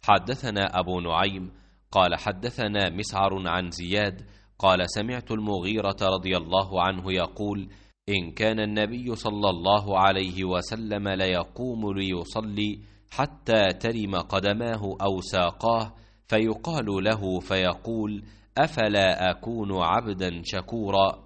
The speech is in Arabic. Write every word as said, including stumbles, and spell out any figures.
حدثنا أبو نعيم قال حدثنا مسعر عن زياد قال سمعت المغيرة رضي الله عنه يقول إن كان النبي صلى الله عليه وسلم ليقوم ليصلي حتى ترم قدماه أو ساقاه فيقال له فيقول أفلا أكون عبدا شكورا